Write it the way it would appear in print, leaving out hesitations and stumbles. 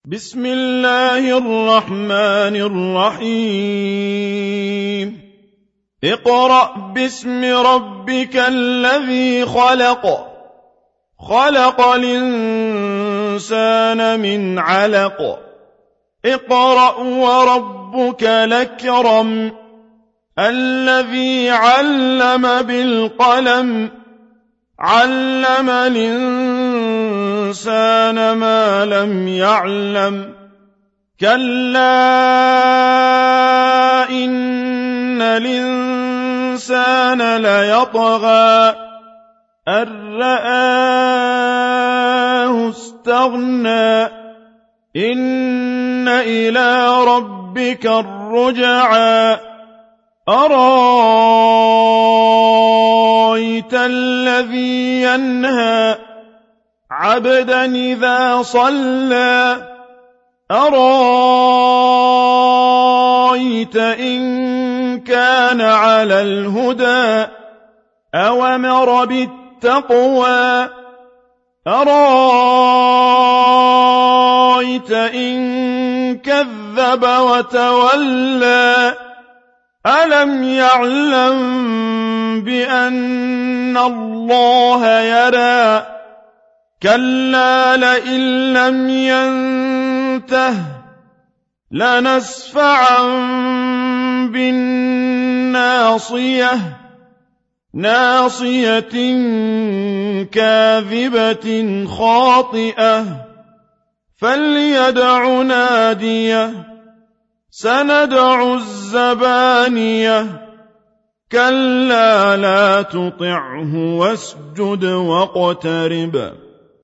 بسم الله الرحمن الرحيم اقرأ باسم ربك الذي خلق خلق الإنسان من علق اقرأ وربك الأكرم الذي علم بالقلم علم الإنسان ما لم يعلم كلا إن الإنسان ليطغى أن رآه استغنى إن إلى ربك الرجعى أرأيت الذي ينهى عبدا إذا صلى أرأيت إن كان على الهدى أو أمر بالتقوى أرأيت إن كذب وتولى ألم يعلم بأن الله يرى كلا لئن لم ينته لنسفعا بالناصية ناصية كاذبة خاطئة فليدع ناديه سندع الزبانية كلا لا تطعه واسجد واقترب